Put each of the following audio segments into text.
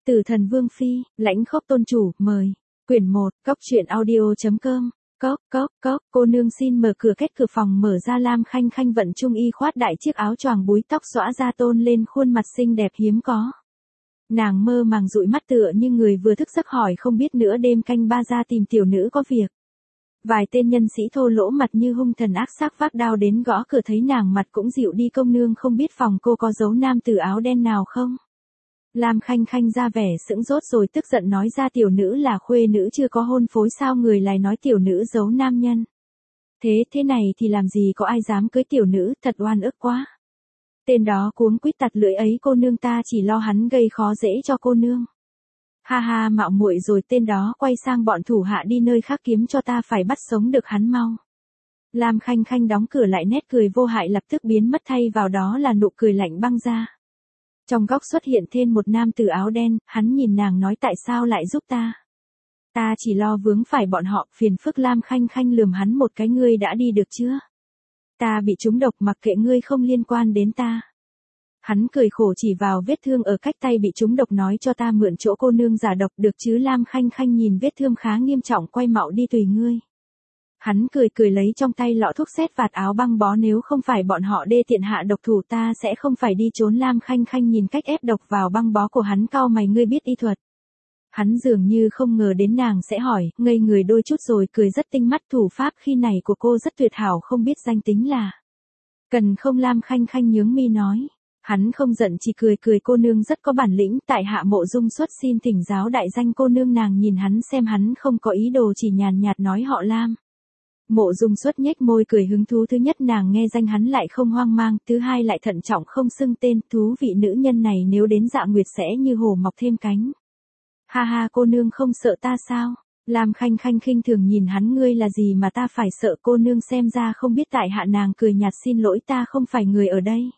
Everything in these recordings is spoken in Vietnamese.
Tử Thần Vương Phi, Lãnh Khốc Tôn Chủ, mời. Quyển 1, Cóc truyện audio.com. Cóc, cô nương xin mở cửa. Kết cửa phòng mở ra, Lam Khanh Khanh vận trung y khoát đại chiếc áo choàng búi tóc xõa ra tôn lên khuôn mặt xinh đẹp hiếm có. Nàng mơ màng dụi mắt tựa như người vừa thức giấc, hỏi không biết nữa đêm canh ba ra tìm tiểu nữ có việc. Vài tên nhân sĩ thô lỗ mặt như hung thần ác sắc vác đao đến gõ cửa, thấy nàng mặt cũng dịu đi. Công nương không biết phòng cô có dấu nam tử áo đen nào không? Lam Khanh Khanh ra vẻ sững sốt rồi tức giận nói ra, tiểu nữ là khuê nữ chưa có hôn phối, sao người lại nói tiểu nữ giấu nam nhân? Thế này thì làm gì có ai dám cưới tiểu nữ, thật oan ức quá. Tên đó cuống quýt tạt lưỡi ấy, cô nương ta chỉ lo hắn gây khó dễ cho cô nương. Ha ha, mạo muội rồi. Tên đó quay sang bọn thủ hạ, đi nơi khác kiếm cho ta, phải bắt sống được hắn mau. Lam Khanh Khanh đóng cửa lại, nét cười vô hại lập tức biến mất, thay vào đó là nụ cười lạnh băng ra. Trong góc xuất hiện thêm một nam tử áo đen, hắn nhìn nàng nói, tại sao lại giúp ta? Ta chỉ lo vướng phải bọn họ, phiền phức. Lam Khanh Khanh lườm hắn một cái, ngươi đã đi được chưa? Ta bị trúng độc, mặc kệ ngươi, không liên quan đến ta. Hắn cười khổ chỉ vào vết thương ở cách tay bị trúng độc, nói cho ta mượn chỗ cô nương giả độc được chứ? Lam Khanh Khanh nhìn vết thương khá nghiêm trọng, quay mạo đi, tùy ngươi. Hắn cười lấy trong tay lọ thuốc sét vạt áo băng bó, nếu không phải bọn họ đê tiện hạ độc thủ ta sẽ không phải đi trốn. Lam Khanh Khanh nhìn cách ép độc vào băng bó của hắn, cau mày, ngươi biết y thuật? Hắn dường như không ngờ đến nàng sẽ hỏi, ngây người đôi chút rồi cười rất tinh mắt, thủ pháp khi này của cô rất tuyệt hảo, không biết danh tính là cần không? Lam Khanh Khanh nhướng mi nói. Hắn không giận, chỉ cười, cô nương rất có bản lĩnh, tại hạ Mộ Dung Xuất xin thỉnh giáo đại danh cô nương. Nàng nhìn hắn xem hắn không có ý đồ, chỉ nhàn nhạt nói họ Lam. Mộ Dung Xuất nhếch môi cười hứng thú, thứ nhất nàng nghe danh hắn lại không hoang mang, thứ hai lại thận trọng không xưng tên, thú vị, nữ nhân này nếu đến Dạ Nguyệt sẽ như hổ mọc thêm cánh. Ha ha, cô nương không sợ ta sao? Lam Khanh Khanh khinh thường nhìn hắn, ngươi là gì mà ta phải sợ? Cô nương xem ra không biết tại hạ. Nàng cười nhạt, xin lỗi, ta không phải người ở đây.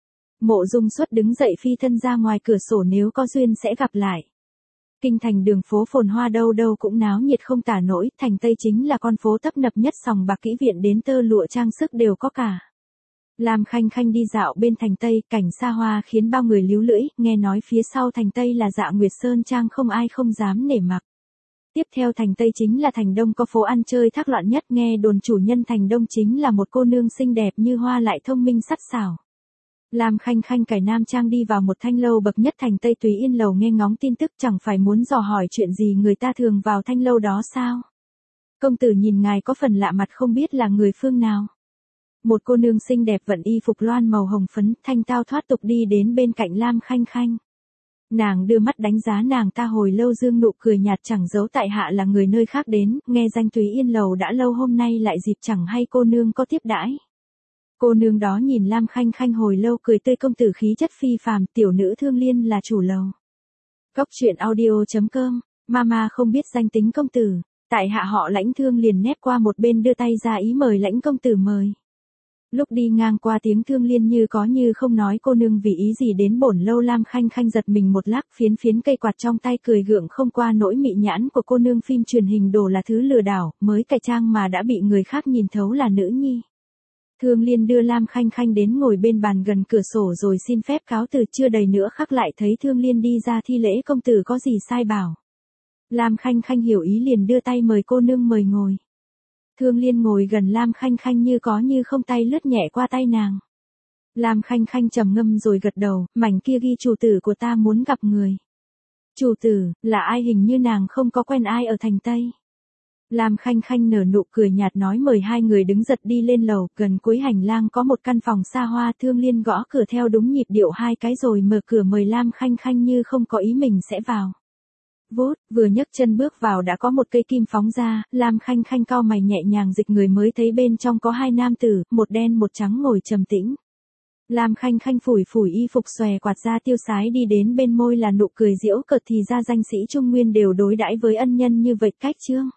Mộ Dung Xuất đứng dậy phi thân ra ngoài cửa sổ, nếu có duyên sẽ gặp lại. Kinh thành đường phố phồn hoa, đâu đâu cũng náo nhiệt không tả nổi, thành Tây chính là con phố tấp nập nhất, sòng bạc kỹ viện đến tơ lụa trang sức đều có cả. Lam Khanh Khanh đi dạo bên thành Tây, cảnh xa hoa khiến bao người líu lưỡi, nghe nói phía sau thành Tây là Dạ Nguyệt Sơn Trang, không ai không dám nể mặt. Tiếp theo thành Tây chính là thành Đông, có phố ăn chơi thác loạn nhất, nghe đồn chủ nhân thành Đông chính là một cô nương xinh đẹp như hoa, lại thông minh sắc sảo. Lam Khanh Khanh cải nam trang đi vào một thanh lâu bậc nhất thành Tây, Tùy Yên lầu, nghe ngóng tin tức, chẳng phải muốn dò hỏi chuyện gì, người ta thường vào thanh lâu đó sao? Công tử nhìn ngài có phần lạ mặt, không biết là người phương nào? Một cô nương xinh đẹp vận y phục loan màu hồng phấn, thanh tao thoát tục đi đến bên cạnh Lam Khanh Khanh. Nàng đưa mắt đánh giá nàng ta hồi lâu, dương nụ cười nhạt, chẳng giấu tại hạ là người nơi khác đến, nghe danh Tùy Yên lầu đã lâu, hôm nay lại dịp, chẳng hay cô nương có tiếp đãi? Cô nương đó nhìn Lam Khanh Khanh hồi lâu, cười tươi, công tử khí chất phi phàm, tiểu nữ Thương Liên là chủ lầu. Cóc truyện audio.com. Mama không biết danh tính công tử, tại hạ họ Lãnh. Thương liền nép qua một bên đưa tay ra ý mời, Lãnh công tử mời. Lúc đi ngang qua tiếng Thương Liên như có như không nói, cô nương vì ý gì đến bổn lâu? Lam Khanh Khanh giật mình một lát, phiến cây quạt trong tay, cười gượng không qua nỗi mị nhãn của cô nương. Phim truyền hình đồ là thứ lừa đảo, mới cải trang mà đã bị người khác nhìn thấu là nữ nhi. Thương Liên đưa Lam Khanh Khanh đến ngồi bên bàn gần cửa sổ rồi xin phép cáo từ, chưa đầy nữa khắc lại thấy Thương Liên đi ra, thi lễ, công tử có gì sai bảo. Lam Khanh Khanh hiểu ý liền đưa tay mời cô nương mời ngồi. Thương Liên ngồi gần Lam Khanh Khanh như có như không, tay lướt nhẹ qua tay nàng. Lam Khanh Khanh trầm ngâm rồi gật đầu, mảnh kia ghi chủ tử của ta muốn gặp người. Chủ tử, là ai? Hình như nàng không có quen ai ở thành Tây. Lam Khanh Khanh nở nụ cười nhạt nói, mời. Hai người đứng giật đi lên lầu, gần cuối hành lang có một căn phòng xa hoa, Thương Liên gõ cửa theo đúng nhịp điệu hai cái rồi mở cửa mời Lam Khanh Khanh như không có ý mình sẽ vào. Vút, vừa nhấc chân bước vào đã có một cây kim phóng ra, Lam Khanh Khanh cau mày nhẹ nhàng dịch người, mới thấy bên trong có hai nam tử, một đen một trắng ngồi trầm tĩnh. Lam Khanh Khanh phủi y phục, xòe quạt ra, tiêu sái đi đến bên, môi là nụ cười giễu cợt, thì ra danh sĩ Trung Nguyên đều đối đãi với ân nhân như vậy. Cách chương